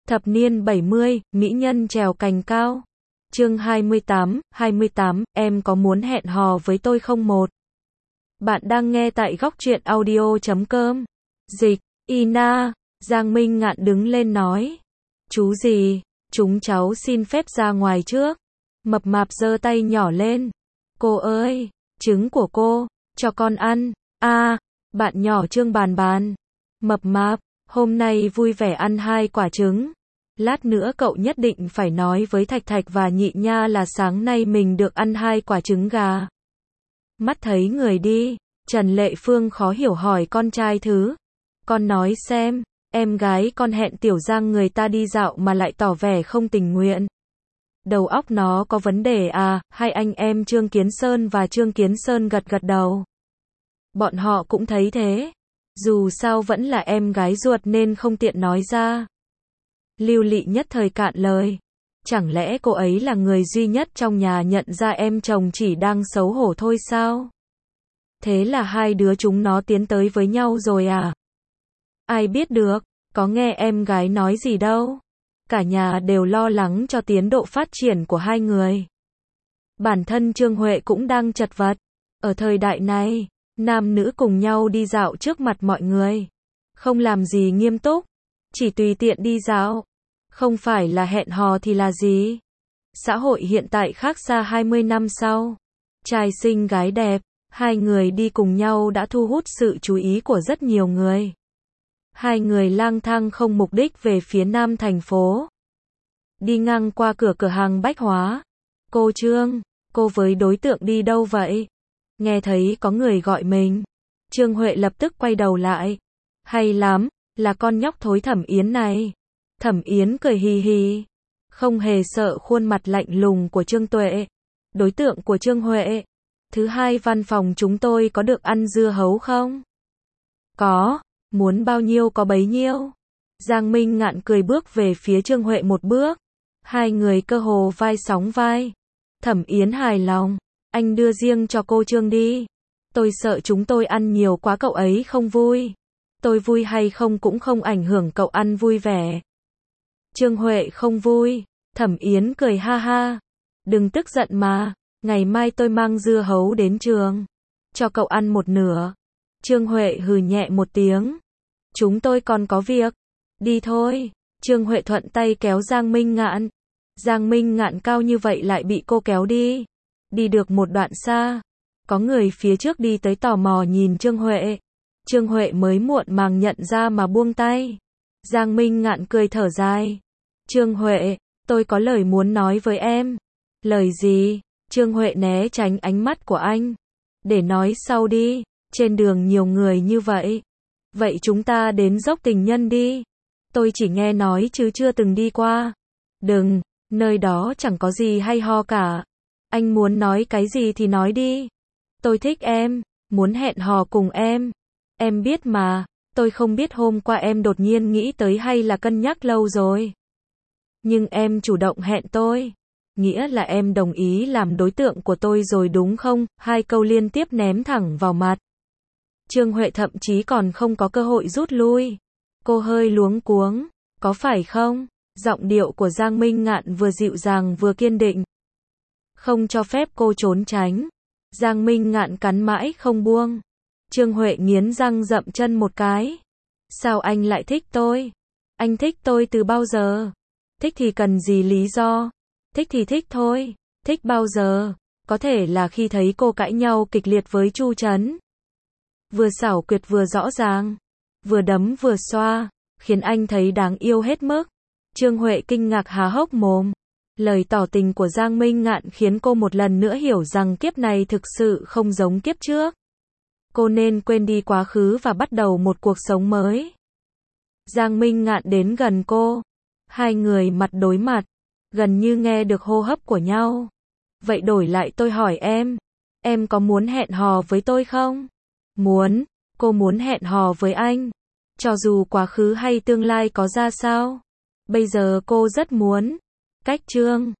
Thập niên 70, mỹ nhân trèo cành cao. Chương 28, em có muốn hẹn hò với tôi không? Một. Bạn đang nghe tại góc truyện audio.com. Dịch, Ina, Giang Minh Ngạn đứng lên nói. Chú gì, chúng cháu xin phép ra ngoài trước. Mập mạp giơ tay nhỏ lên. Cô ơi, trứng của cô, cho con ăn. Bạn nhỏ Trương bàn bàn. Mập mạp, hôm nay vui vẻ ăn 2 quả trứng. Lát nữa cậu nhất định phải nói với Thạch Thạch và Nhị Nha là sáng nay mình được ăn 2 quả trứng gà. Mắt thấy người đi, Trần Lệ Phương khó hiểu hỏi con trai thứ. Con nói xem, em gái con hẹn Tiểu Giang người ta đi dạo mà lại tỏ vẻ không tình nguyện. Đầu óc nó có vấn đề à? Hai anh em Trương Kiến Sơn và Trương Kiến Sơn gật gật đầu. Bọn họ cũng thấy thế. Dù sao vẫn là em gái ruột nên không tiện nói ra. Lưu Lị nhất thời cạn lời. Chẳng lẽ cô ấy là người duy nhất trong nhà nhận ra em chồng chỉ đang xấu hổ thôi sao? Thế là hai đứa chúng nó tiến tới với nhau rồi à? Ai biết được, có nghe em gái nói gì đâu. Cả nhà đều lo lắng cho tiến độ phát triển của hai người. Bản thân Trương Huệ cũng đang chật vật. Ở thời đại này, nam nữ cùng nhau đi dạo trước mặt mọi người. Không làm gì nghiêm túc, chỉ tùy tiện đi dạo. Không phải là hẹn hò thì là gì? Xã hội hiện tại khác xa 20 năm sau. Trai xinh gái đẹp, hai người đi cùng nhau đã thu hút sự chú ý của rất nhiều người. Hai người lang thang không mục đích về phía nam thành phố. Đi ngang qua cửa hàng bách hóa. Cô Trương, cô với đối tượng đi đâu vậy? Nghe thấy có người gọi mình. Trương Huệ lập tức quay đầu lại. Hay lắm, là con nhóc thối Thẩm Yến này. Thẩm Yến cười hì hì. Không hề sợ khuôn mặt lạnh lùng của Trương Tuệ. Đối tượng của Trương Huệ. Thứ hai văn phòng chúng tôi có được ăn dưa hấu không? Có, muốn bao nhiêu có bấy nhiêu. Giang Minh Ngạn cười bước về phía Trương Huệ một bước. Hai người cơ hồ vai sóng vai. Thẩm Yến hài lòng. Anh đưa riêng cho cô Trương đi. Tôi sợ chúng tôi ăn nhiều quá cậu ấy không vui. Tôi vui hay không cũng không ảnh hưởng cậu ăn vui vẻ. Trương Huệ không vui. Thẩm Yến cười ha ha. Đừng tức giận mà. Ngày mai tôi mang dưa hấu đến trường. Cho cậu ăn một nửa. Trương Huệ hừ nhẹ một tiếng. Chúng tôi còn có việc. Đi thôi. Trương Huệ thuận tay kéo Giang Minh Ngạn. Giang Minh Ngạn cao như vậy lại bị cô kéo đi. Đi được một đoạn xa. Có người phía trước đi tới tò mò nhìn Trương Huệ. Trương Huệ mới muộn màng nhận ra mà buông tay. Giang Minh Ngạn cười thở dài. Trương Huệ, tôi có lời muốn nói với em. Lời gì? Trương Huệ né tránh ánh mắt của anh. Để nói sau đi. Trên đường nhiều người như vậy. Vậy chúng ta đến dốc Tình Nhân đi. Tôi chỉ nghe nói chứ chưa từng đi qua. Đừng, nơi đó chẳng có gì hay ho cả. Anh muốn nói cái gì thì nói đi. Tôi thích em, muốn hẹn hò cùng em. Em biết mà, tôi không biết hôm qua em đột nhiên nghĩ tới hay là cân nhắc lâu rồi. Nhưng em chủ động hẹn tôi. Nghĩa là em đồng ý làm đối tượng của tôi rồi đúng không? Hai câu liên tiếp ném thẳng vào mặt. Trương Huệ thậm chí còn không có cơ hội rút lui. Cô hơi luống cuống. Có phải không? Giọng điệu của Giang Minh Ngạn vừa dịu dàng vừa kiên định. Không cho phép cô trốn tránh. Giang Minh Ngạn cắn mãi không buông. Trương Huệ nghiến răng dậm chân một cái. Sao anh lại thích tôi? Anh thích tôi từ bao giờ? Thích thì cần gì lý do? Thích thì thích thôi. Thích bao giờ? Có thể là khi thấy cô cãi nhau kịch liệt với Chu Trấn. Vừa xảo quyệt vừa rõ ràng. Vừa đấm vừa xoa. Khiến anh thấy đáng yêu hết mức. Trương Huệ kinh ngạc há hốc mồm. Lời tỏ tình của Giang Minh Ngạn khiến cô một lần nữa hiểu rằng kiếp này thực sự không giống kiếp trước. Cô nên quên đi quá khứ và bắt đầu một cuộc sống mới. Giang Minh Ngạn đến gần cô. Hai người mặt đối mặt. Gần như nghe được hô hấp của nhau. Vậy đổi lại tôi hỏi em có muốn hẹn hò với tôi không? Muốn, cô muốn hẹn hò với anh. Cho dù quá khứ hay tương lai có ra sao. Bây giờ cô rất muốn. Cách Trương